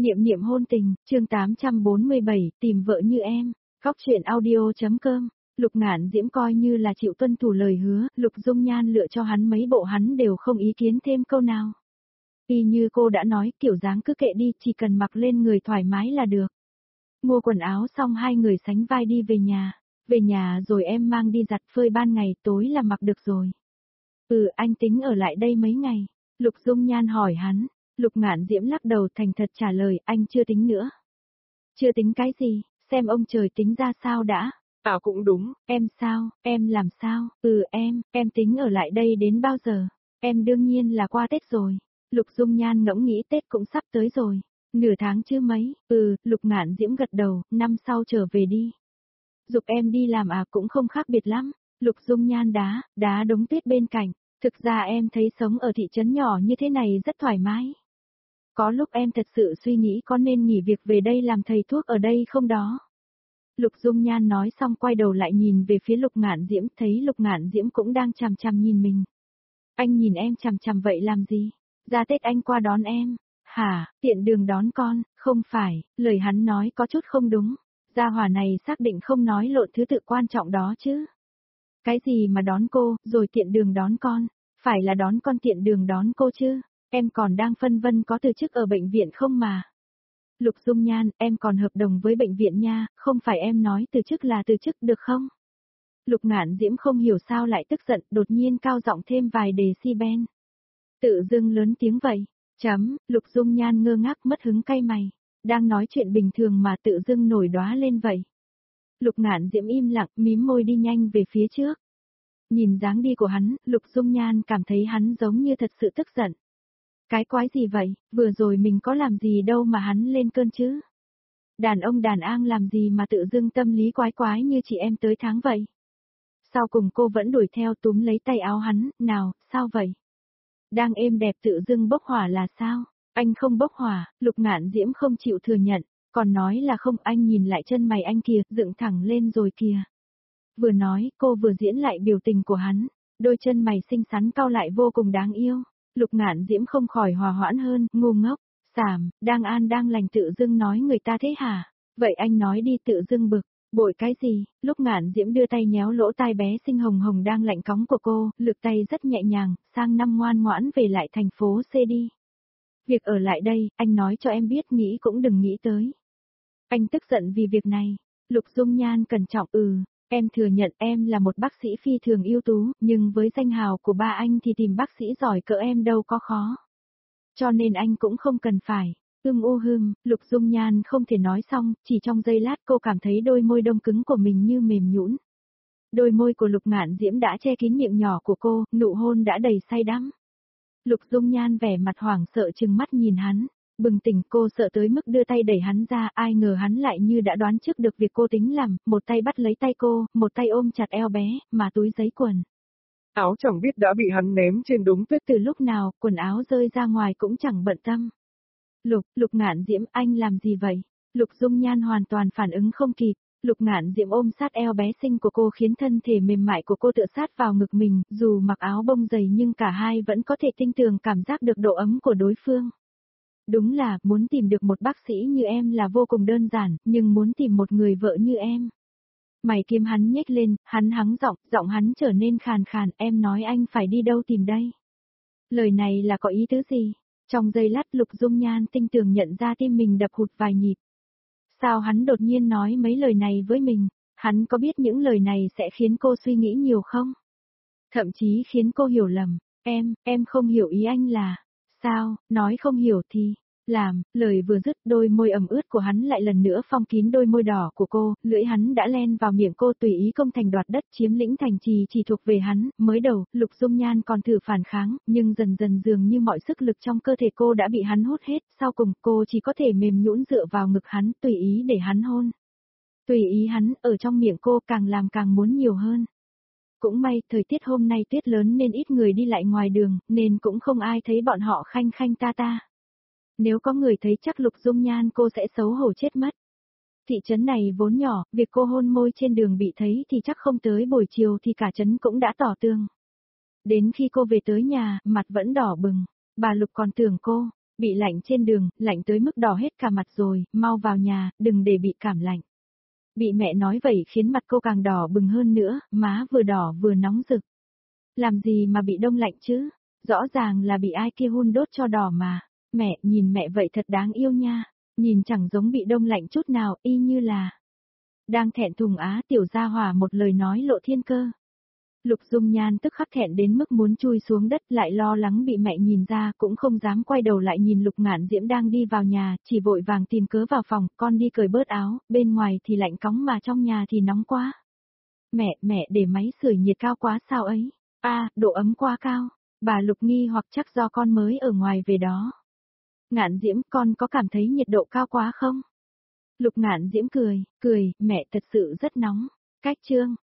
Niệm niệm hôn tình, chương 847, tìm vợ như em. Góc truyện audio.com. Lục Ngạn Diễm coi như là chịu tuân thủ lời hứa, Lục Dung Nhan lựa cho hắn mấy bộ hắn đều không ý kiến thêm câu nào. Y như cô đã nói, kiểu dáng cứ kệ đi, chỉ cần mặc lên người thoải mái là được. Mua quần áo xong hai người sánh vai đi về nhà. Về nhà rồi em mang đi giặt phơi ban ngày, tối là mặc được rồi. Anh tính ở lại đây mấy ngày. Lục Dung Nhan hỏi hắn. Lục Ngạn Diễm lắc đầu thành thật trả lời, anh chưa tính nữa. Chưa tính cái gì, xem ông trời tính ra sao đã. Cũng đúng. Em sao, em làm sao? Em tính ở lại đây đến bao giờ? Em đương nhiên là qua Tết rồi. Lục Dung Nhan ngẫm nghĩ Tết cũng sắp tới rồi. Nửa tháng chứ mấy. Lục Ngạn Diễm gật đầu, năm sau trở về đi. Giục em đi làm cũng không khác biệt lắm. Lục Dung Nhan đá đống tuyết bên cạnh. Thực ra em thấy sống ở thị trấn nhỏ như thế này rất thoải mái. Có lúc em thật sự suy nghĩ có nên nghỉ việc về đây làm thầy thuốc ở đây không đó. Lục Dung Nhan nói xong quay đầu lại nhìn về phía Lục Ngạn Diễm, thấy Lục Ngạn Diễm cũng đang chằm chằm nhìn mình. Anh nhìn em chằm chằm vậy làm gì? Ra Tết anh qua đón em. Hả, tiện đường đón con, không phải, lời hắn nói có chút không đúng. Gia hỏa này xác định không nói lộn thứ tự quan trọng đó chứ. Cái gì mà đón cô, rồi tiện đường đón con, phải là đón con tiện đường đón cô chứ. Em còn đang phân vân có từ chức ở bệnh viện không mà. Lục Dung Nhan, em còn hợp đồng với bệnh viện nha, không phải em nói từ chức là từ chức được không? Lục Ngạn Diễm không hiểu sao lại tức giận, đột nhiên cao giọng thêm vài decibel. Tự dưng lớn tiếng vậy. Lục Dung Nhan ngơ ngác mất hứng cay mày. Đang nói chuyện bình thường mà tự dưng nổi đóa lên vậy. Lục Ngạn Diễm im lặng, mím môi đi nhanh về phía trước. Nhìn dáng đi của hắn, Lục Dung Nhan cảm thấy hắn giống như thật sự tức giận. Cái quái gì vậy, vừa rồi mình có làm gì đâu mà hắn lên cơn chứ. Đàn ông đàn an làm gì mà tự dưng tâm lý quái quái như chị em tới tháng vậy. Sau cùng cô vẫn đuổi theo túm lấy tay áo hắn, nào, sao vậy? Đang êm đẹp tự dưng bốc hỏa là sao? Anh không bốc hỏa, Lục Ngạn Diễm không chịu thừa nhận, còn nói là không, anh nhìn lại chân mày anh kìa, dựng thẳng lên rồi kìa. Vừa nói, cô vừa diễn lại biểu tình của hắn, đôi chân mày xinh xắn cau lại vô cùng đáng yêu. Lục Ngạn Diễm không khỏi hòa hoãn hơn, ngu ngốc, đang an đang lành tự dưng nói người ta thế hả? Vậy anh nói đi tự dưng bực, bội cái gì? Lúc Ngạn Diễm đưa tay nhéo lỗ tai bé xinh hồng hồng đang lạnh cóng của cô, lực tay rất nhẹ nhàng, sang năm ngoan ngoãn về lại thành phố C đi. Việc ở lại đây, anh nói cho em biết nghĩ cũng đừng nghĩ tới. Anh tức giận vì việc này. Lục Dung Nhan cẩn trọng Em thừa nhận em là một bác sĩ phi thường ưu tú, nhưng với danh hào của ba anh thì tìm bác sĩ giỏi cỡ em đâu có khó. Cho nên anh cũng không cần phải. Lục Dung Nhan không thể nói xong, chỉ trong giây lát cô cảm thấy đôi môi đông cứng của mình như mềm nhũn. Đôi môi của Lục Ngạn Diễm đã che kín miệng nhỏ của cô, nụ hôn đã đầy say đắm. Lục Dung Nhan vẻ mặt hoảng sợ trừng mắt nhìn hắn. Bừng tỉnh cô sợ tới mức đưa tay đẩy hắn ra, ai ngờ hắn lại như đã đoán trước được việc cô tính làm, một tay bắt lấy tay cô, một tay ôm chặt eo bé, mà túi giấy quần. Áo chẳng biết đã bị hắn ném trên đống tuyết. Từ lúc nào, quần áo rơi ra ngoài cũng chẳng bận tâm. Lục Ngạn Diễm, anh làm gì vậy? Lục Dung Nhan hoàn toàn phản ứng không kịp. Lục Ngạn Diễm ôm sát eo bé xinh của cô khiến thân thể mềm mại của cô tựa sát vào ngực mình, dù mặc áo bông dày nhưng cả hai vẫn có thể tinh tường cảm giác được độ ấm của đối phương. Đúng là, muốn tìm được một bác sĩ như em là vô cùng đơn giản, nhưng muốn tìm một người vợ như em. Mày kiếm hắn nhếch lên, hắn hắng giọng hắn trở nên khàn khàn, em nói anh phải đi đâu tìm đây? Lời này là có ý tứ gì? Trong giây lát Lục Dung Nhan tinh tường nhận ra tim mình đập hụt vài nhịp. Sao hắn đột nhiên nói mấy lời này với mình? Hắn có biết những lời này sẽ khiến cô suy nghĩ nhiều không? Thậm chí khiến cô hiểu lầm, em không hiểu ý anh là, sao, nói không hiểu thì, làm, lời vừa dứt đôi môi ẩm ướt của hắn lại lần nữa phong kín đôi môi đỏ của cô, lưỡi hắn đã len vào miệng cô tùy ý công thành đoạt đất chiếm lĩnh thành trì chỉ thuộc về hắn, mới đầu, Lục Dung Nhan còn thử phản kháng, nhưng dần dần dường như mọi sức lực trong cơ thể cô đã bị hắn hút hết, sau cùng cô chỉ có thể mềm nhũn dựa vào ngực hắn tùy ý để hắn hôn. Tùy ý hắn, ở trong miệng cô càng làm càng muốn nhiều hơn. Cũng may, thời tiết hôm nay tuyết lớn nên ít người đi lại ngoài đường, nên cũng không ai thấy bọn họ khanh khanh ta ta. Nếu có người thấy chắc Lục Dung Nhan cô sẽ xấu hổ chết mất. Thị trấn này vốn nhỏ, việc cô hôn môi trên đường bị thấy thì chắc không tới buổi chiều thì cả trấn cũng đã tỏ tường. Đến khi cô về tới nhà, mặt vẫn đỏ bừng. Bà Lục còn tưởng cô Bị lạnh trên đường, lạnh tới mức đỏ hết cả mặt rồi, mau vào nhà, đừng để bị cảm lạnh. Bị mẹ nói vậy khiến mặt cô càng đỏ bừng hơn nữa, má vừa đỏ vừa nóng rực. Làm gì mà bị đông lạnh chứ? Rõ ràng là bị ai kia hun đốt cho đỏ mà. Mẹ, nhìn mẹ vậy thật đáng yêu nha. Nhìn chẳng giống bị đông lạnh chút nào, y như là đang thẹn thùng á. Tiểu gia hỏa một lời nói lộ thiên cơ. Lục Dung Nhan tức khắc thẹn đến mức muốn chui xuống đất, lại lo lắng bị mẹ nhìn ra, cũng không dám quay đầu lại nhìn Lục Ngạn Diễm đang đi vào nhà, chỉ vội vàng tìm cớ vào phòng, con đi cởi bớt áo, bên ngoài thì lạnh cóng mà trong nhà thì nóng quá. Mẹ để máy sưởi nhiệt cao quá sao ấy? Độ ấm quá cao. Bà Lục nghi hoặc chắc do con mới ở ngoài về đó. Ngạn Diễm, con có cảm thấy nhiệt độ cao quá không? Lục Ngạn Diễm cười, mẹ thật sự rất nóng. Cách chương